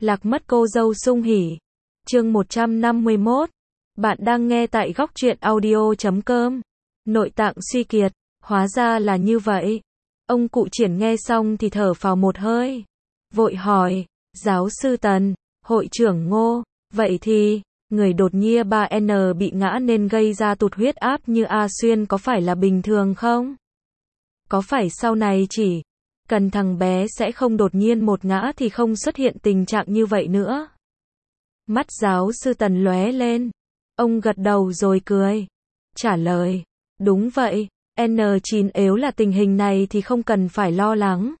Lạc mất cô dâu sung hỉ. Chương 151. Bạn đang nghe tại góc truyện audio.com. Nội tạng suy kiệt, hóa ra là như vậy. Ông cụ Triển nghe xong thì thở phào một hơi. Vội hỏi, giáo sư Tần, hội trưởng Ngô, vậy thì, người đột nhiên 3N bị ngã nên gây ra tụt huyết áp như A Xuyên có phải là bình thường không? Có phải sau này chỉ cần thằng bé sẽ không đột nhiên một ngã thì không xuất hiện tình trạng như vậy nữa? Mắt giáo sư Tần lóe lên. Ông gật đầu rồi cười. Trả lời, đúng vậy, N9 nếu là tình hình này thì không cần phải lo lắng.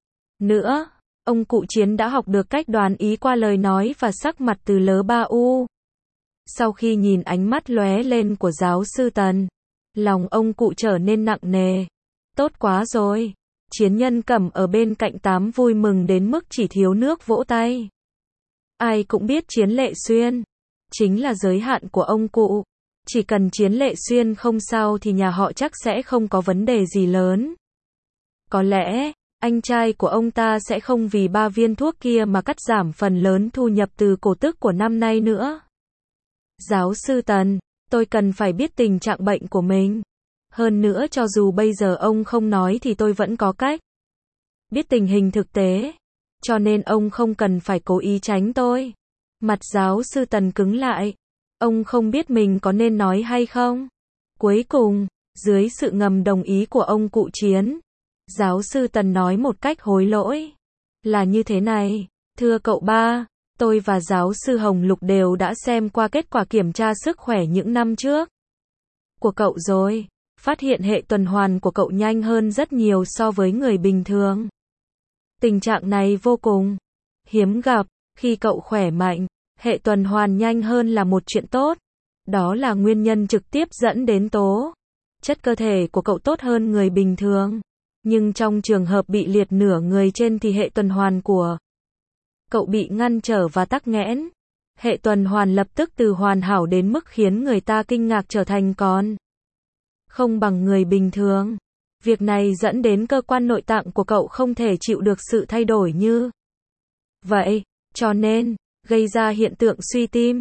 Nữa, ông cụ Chiến đã học được cách đoán ý qua lời nói và sắc mặt từ L3U. Sau khi nhìn ánh mắt lóe lên của giáo sư Tần, lòng ông cụ trở nên nặng nề. Tốt quá rồi. Chiến Nhân Cẩm ở bên cạnh Tám vui mừng đến mức chỉ thiếu nước vỗ tay. Ai cũng biết Chiến Lệ Xuyên chính là giới hạn của ông cụ. Chỉ cần Chiến Lệ Xuyên không sao thì nhà họ chắc sẽ không có vấn đề gì lớn. Có lẽ, anh trai của ông ta sẽ không vì 3 viên thuốc kia mà cắt giảm phần lớn thu nhập từ cổ tức của năm nay nữa. Giáo sư Tần, tôi cần phải biết tình trạng bệnh của mình. Hơn nữa cho dù bây giờ ông không nói thì tôi vẫn có cách biết tình hình thực tế. Cho nên ông không cần phải cố ý tránh tôi. Mặt giáo sư Tần cứng lại. Ông không biết mình có nên nói hay không? Cuối cùng, dưới sự ngầm đồng ý của ông cụ Chiến, giáo sư Tần nói một cách hối lỗi. Là như thế này, thưa cậu ba, tôi và giáo sư Hồng Lục đều đã xem qua kết quả kiểm tra sức khỏe những năm trước của cậu rồi. Phát hiện hệ tuần hoàn của cậu nhanh hơn rất nhiều so với người bình thường. Tình trạng này vô cùng hiếm gặp. Khi cậu khỏe mạnh, hệ tuần hoàn nhanh hơn là một chuyện tốt. Đó là nguyên nhân trực tiếp dẫn đến tố chất cơ thể của cậu tốt hơn người bình thường. Nhưng trong trường hợp bị liệt nửa người trên thì hệ tuần hoàn của cậu bị ngăn trở và tắc nghẽn. Hệ tuần hoàn lập tức từ hoàn hảo đến mức khiến người ta kinh ngạc trở thành còn không bằng người bình thường. Việc này dẫn đến cơ quan nội tạng của cậu không thể chịu được sự thay đổi như vậy, cho nên gây ra hiện tượng suy tim.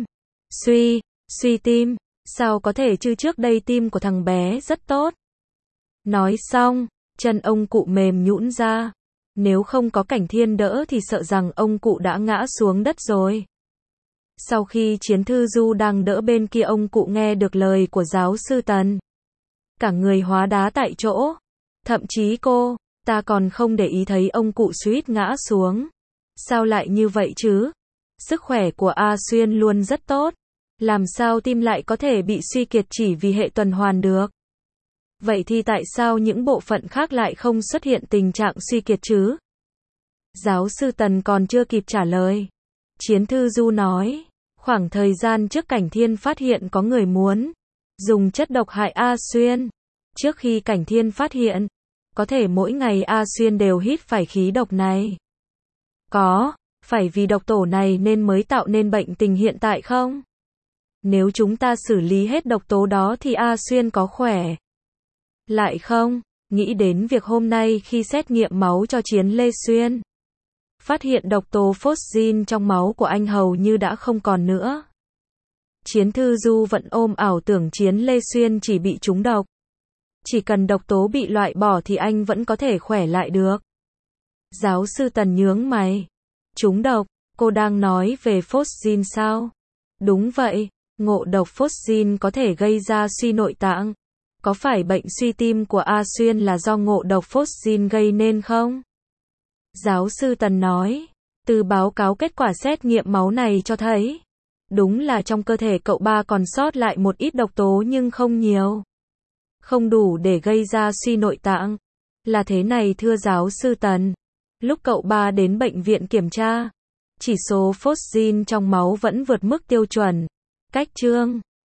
Suy tim, sao có thể chứ, trước đây tim của thằng bé rất tốt. Nói xong, chân ông cụ mềm nhũn ra. Nếu không có Cảnh Thiên đỡ thì sợ rằng ông cụ đã ngã xuống đất rồi. Sau khi Chiến Thư Du đang đỡ bên kia, ông cụ nghe được lời của giáo sư Tần. Cả người hóa đá tại chỗ. Thậm chí ta còn không để ý thấy ông cụ suýt ngã xuống. Sao lại như vậy chứ? Sức khỏe của A Xuyên luôn rất tốt. Làm sao tim lại có thể bị suy kiệt chỉ vì hệ tuần hoàn được? Vậy thì tại sao những bộ phận khác lại không xuất hiện tình trạng suy kiệt chứ? Giáo sư Tần còn chưa kịp trả lời. Chiến Thư Du nói, khoảng thời gian trước Cảnh Thiên phát hiện có người muốn dùng chất độc hại A Xuyên. Trước khi Cảnh Thiên phát hiện, có thể mỗi ngày A Xuyên đều hít phải khí độc này. Phải vì độc tổ này nên mới tạo nên bệnh tình hiện tại không? Nếu chúng ta xử lý hết độc tố đó thì A Xuyên có khỏe lại không? Nghĩ đến việc hôm nay khi xét nghiệm máu cho Chiến Lê Xuyên, phát hiện độc tố phosgene trong máu của anh hầu như đã không còn nữa. Chiến Thư Du vẫn ôm ảo tưởng Chiến Lê Xuyên chỉ bị trúng độc. Chỉ cần độc tố bị loại bỏ thì anh vẫn có thể khỏe lại được. Giáo sư Tần nhướng mày. Trúng độc, cô đang nói về phosgene sao? Đúng vậy, ngộ độc phosgene có thể gây ra suy nội tạng. Có phải bệnh suy tim của A Xuyên là do ngộ độc phosgene gây nên không? Giáo sư Tần nói, từ báo cáo kết quả xét nghiệm máu này cho thấy, đúng là trong cơ thể cậu ba còn sót lại một ít độc tố nhưng không nhiều. Không đủ để gây ra suy nội tạng. Là thế này thưa giáo sư Tần. Lúc cậu ba đến bệnh viện kiểm tra, chỉ số phosgene trong máu vẫn vượt mức tiêu chuẩn. Cách chương